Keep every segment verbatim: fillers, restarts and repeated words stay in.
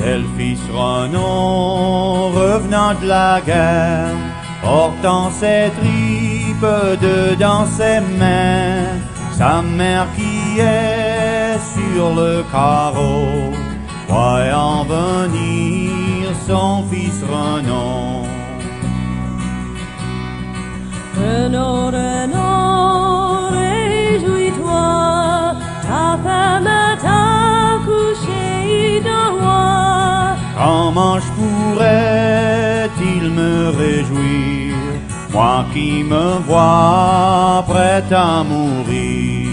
C'est le fils Renaud revenant de la guerre, portant ses tripes dedans ses mains, sa mère qui est sur le carreau, voyant venir son fils Renaud. Renaud, Renaud, réjouis-toi, ta femme t'a couché de roi. Comment je pourrais-il me réjouir, moi qui me vois prêt à mourir?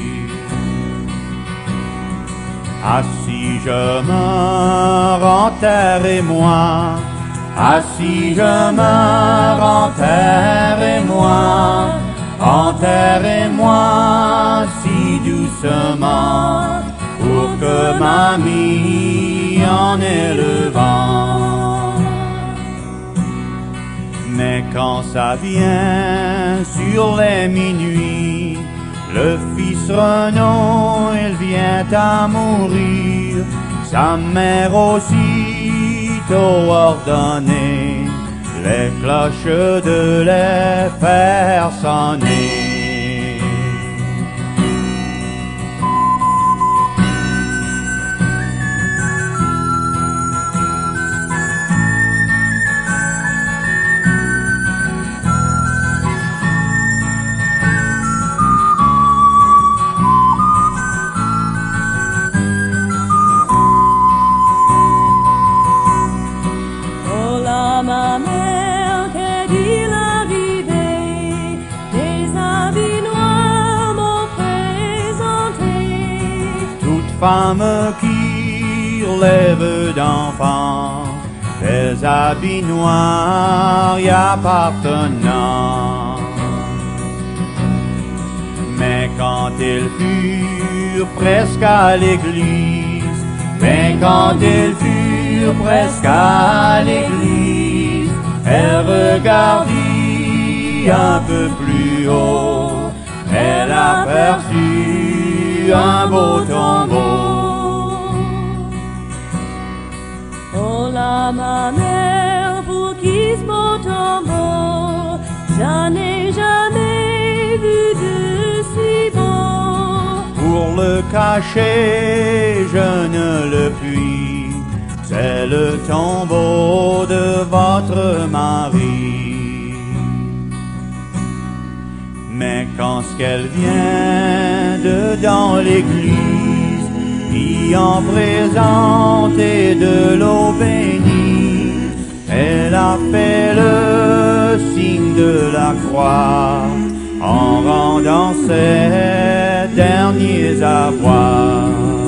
Ah, si je meurs en terre et moi, ah, si je meurs en terre et moi, enterrez-moi si doucement, pour que mamie en ait le vent. Mais quand ça vient sur les minuit, le fils Renaud, il vient à mourir, sa mère aussitôt ordonné les cloches de les faire sonner. Ma mère, que dit l'arrivée, des habits noirs m'ont présenté. Toute femme qui relève d'enfants, des habits noirs y appartenant. Mais quand ils furent presque à l'église, mais quand ils furent presque à l'église, elle regardit un peu plus haut, elle aperçut un beau tombeau. Oh là, ma mère, pour qui ce beau tombeau, j'en ai jamais vu de si beau. Pour le cacher, je ne le puis, c'est le tombeau de votre mari. Mais quand ce qu'elle vient de dans l'église, y en présenter de l'eau bénie, elle a fait le signe de la croix en rendant ses derniers avoirs.